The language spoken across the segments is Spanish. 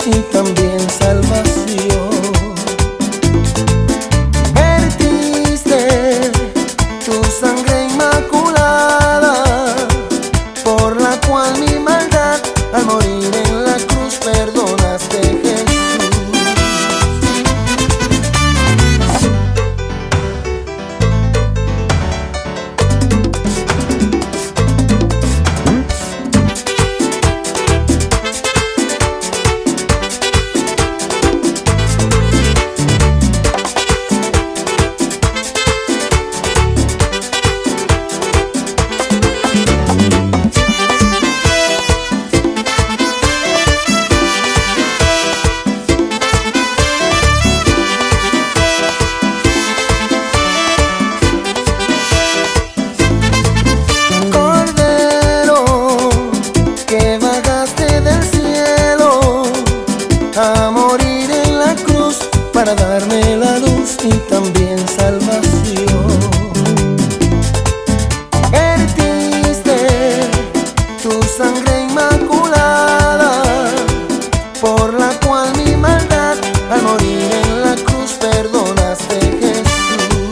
y también salvación. Vertiste tu sangre inmaculada, por la cual mi maldad al morir en la cruz perdonaste, Jesús. A morir en la cruz para darme la luz y también salvación. Vertiste tu sangre inmaculada, por la cual mi maldad al morir en la cruz perdonaste, Jesús.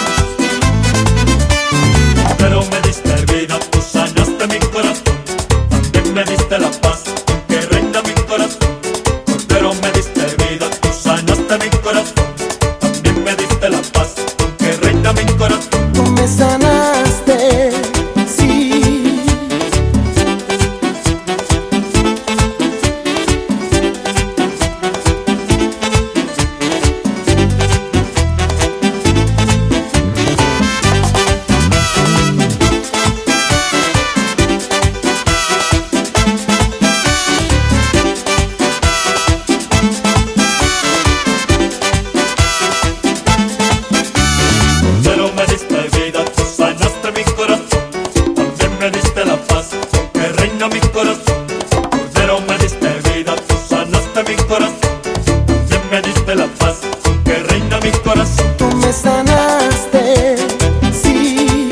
Pero me diste vida, tú sanaste mi corazón, también me diste la paz que reina mi corazón. Pero me diste vida, tú sanaste mi corazón, también me diste la paz que reina mi corazón. Tú me sanaste, sí. Pero me diste vida, tú sanaste mi corazón, también me diste la paz que reina mi corazón. Pero me diste vida, tú sanaste mi corazón, también me diste la paz que reina mi corazón. Tú me sanaste, sí.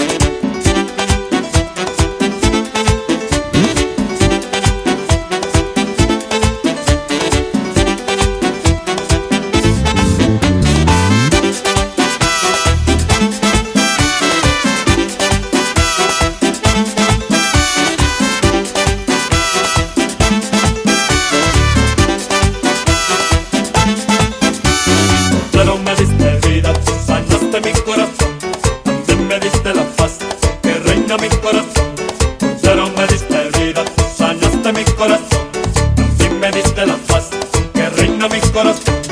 Pero me diste vida, tú sanaste mi corazón, también me diste la paz que reina mi corazón. Pero me diste vida, tú sanaste mi corazón, también me diste la paz que reina mi corazón.